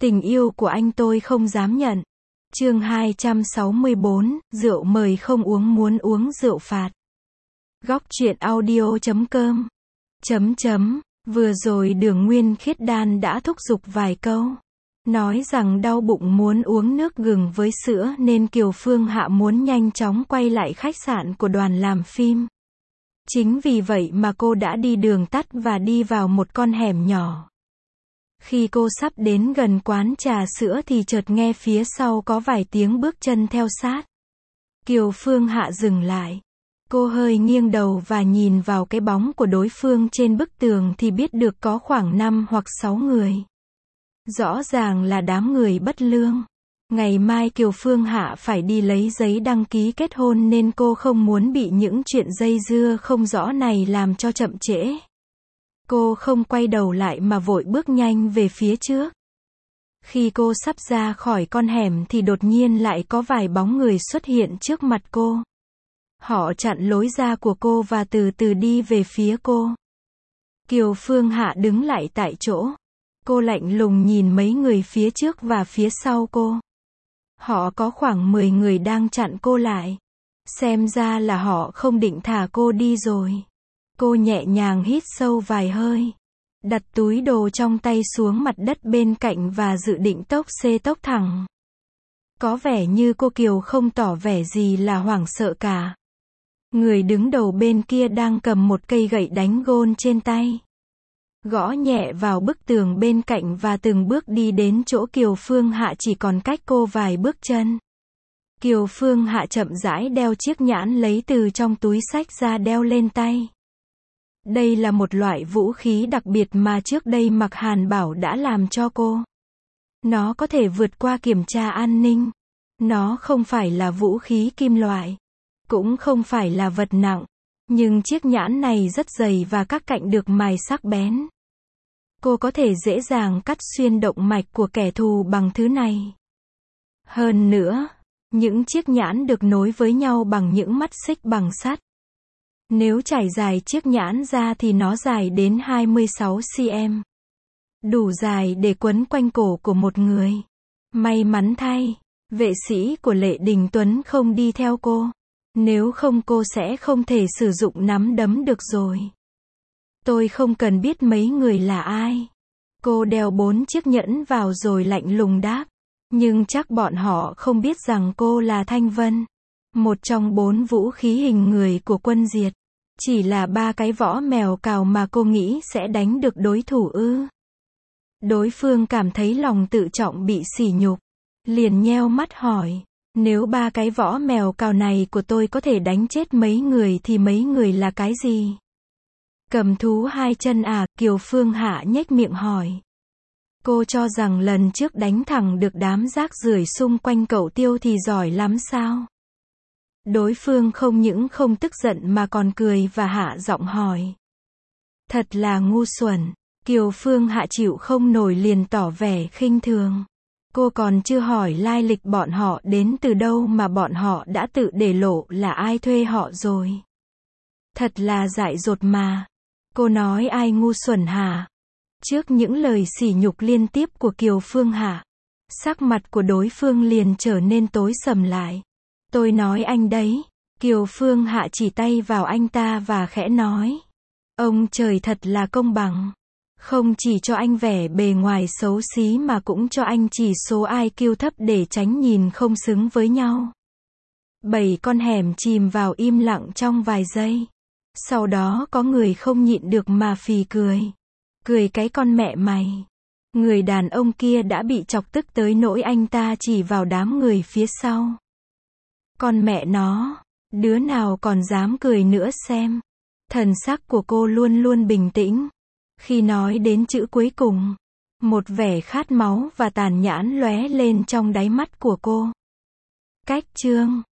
Tình yêu của anh tôi không dám nhận. Chương 264, rượu mời không uống muốn uống rượu phạt. Góc truyện audio.com. Vừa rồi Đường Nguyên Khiết Đan đã thúc giục vài câu. Nói rằng đau bụng muốn uống nước gừng với sữa nên Kiều Phương Hạ muốn nhanh chóng quay lại khách sạn của đoàn làm phim. Chính vì vậy mà cô đã đi đường tắt và đi vào một con hẻm nhỏ. Khi cô sắp đến gần quán trà sữa thì chợt nghe phía sau có vài tiếng bước chân theo sát. Kiều Phương Hạ dừng lại. Cô hơi nghiêng đầu và nhìn vào cái bóng của đối phương trên bức tường thì biết được có khoảng 5 hoặc 6 người. Rõ ràng là đám người bất lương. Ngày mai Kiều Phương Hạ phải đi lấy giấy đăng ký kết hôn nên cô không muốn bị những chuyện dây dưa không rõ này làm cho chậm trễ. Cô không quay đầu lại mà vội bước nhanh về phía trước. Khi cô sắp ra khỏi con hẻm thì đột nhiên lại có vài bóng người xuất hiện trước mặt cô. Họ chặn lối ra của cô và từ từ đi về phía cô. Kiều Phương Hạ đứng lại tại chỗ. Cô lạnh lùng nhìn mấy người phía trước và phía sau cô. Họ có khoảng 10 người đang chặn cô lại. Xem ra là họ không định thả cô đi rồi. Cô nhẹ nhàng hít sâu vài hơi. Đặt túi đồ trong tay xuống mặt đất bên cạnh và dự định tốc thẳng. Có vẻ như cô Kiều không tỏ vẻ gì là hoảng sợ cả. Người đứng đầu bên kia đang cầm một cây gậy đánh gôn trên tay. Gõ nhẹ vào bức tường bên cạnh và từng bước đi đến chỗ Kiều Phương Hạ chỉ còn cách cô vài bước chân. Kiều Phương Hạ chậm rãi đeo chiếc nhãn lấy từ trong túi xách ra đeo lên tay. Đây là một loại vũ khí đặc biệt mà trước đây Mạc Hàn Bảo đã làm cho cô. Nó có thể vượt qua kiểm tra an ninh. Nó không phải là vũ khí kim loại. Cũng không phải là vật nặng. Nhưng chiếc nhãn này rất dày và các cạnh được mài sắc bén. Cô có thể dễ dàng cắt xuyên động mạch của kẻ thù bằng thứ này. Hơn nữa, những chiếc nhãn được nối với nhau bằng những mắt xích bằng sắt. Nếu trải dài chiếc nhãn ra thì nó dài đến 26 cm. Đủ dài để quấn quanh cổ của một người. May mắn thay, vệ sĩ của Lệ Đình Tuấn không đi theo cô. Nếu không cô sẽ không thể sử dụng nắm đấm được rồi. Tôi không cần biết mấy người là ai. Cô đeo 4 chiếc nhẫn vào rồi lạnh lùng đáp. Nhưng chắc bọn họ không biết rằng cô là Thanh Vân. Một trong 4 vũ khí hình người của quân diệt. Chỉ là 3 cái võ mèo cào mà cô nghĩ sẽ đánh được đối thủ ư? Đối phương cảm thấy lòng tự trọng bị sỉ nhục. Liền nheo mắt hỏi. Nếu 3 cái võ mèo cào này của tôi có thể đánh chết mấy người thì mấy người là cái gì? Cầm thú 2 chân à? Kiều Phương Hạ nhếch miệng hỏi. Cô cho rằng lần trước đánh thẳng được đám rác rưởi xung quanh cậu Tiêu thì giỏi lắm sao? Đối phương không những không tức giận mà còn cười và hạ giọng hỏi. Thật là ngu xuẩn. Kiều Phương Hạ chịu không nổi liền tỏ vẻ khinh thường. Cô còn chưa hỏi lai lịch bọn họ đến từ đâu mà bọn họ đã tự để lộ là ai thuê họ rồi. Thật là dại dột mà. Cô nói ai ngu xuẩn hả? Trước những lời sỉ nhục liên tiếp của Kiều Phương Hạ, sắc mặt của đối phương liền trở nên tối sầm lại. Tôi nói anh đấy. Kiều Phương Hạ chỉ tay vào anh ta và khẽ nói. Ông trời thật là công bằng. Không chỉ cho anh vẻ bề ngoài xấu xí mà cũng cho anh chỉ số IQ thấp để tránh nhìn không xứng với nhau. 7 con hẻm chìm vào im lặng trong vài giây. Sau đó có người không nhịn được mà phì cười. Cười cái con mẹ mày. Người đàn ông kia đã bị chọc tức tới nỗi anh ta chỉ vào đám người phía sau. Con mẹ nó, đứa nào còn dám cười nữa xem. Thần sắc của cô luôn luôn bình tĩnh. Khi nói đến chữ cuối cùng, một vẻ khát máu và tàn nhẫn lóe lên trong đáy mắt của cô. Cách chương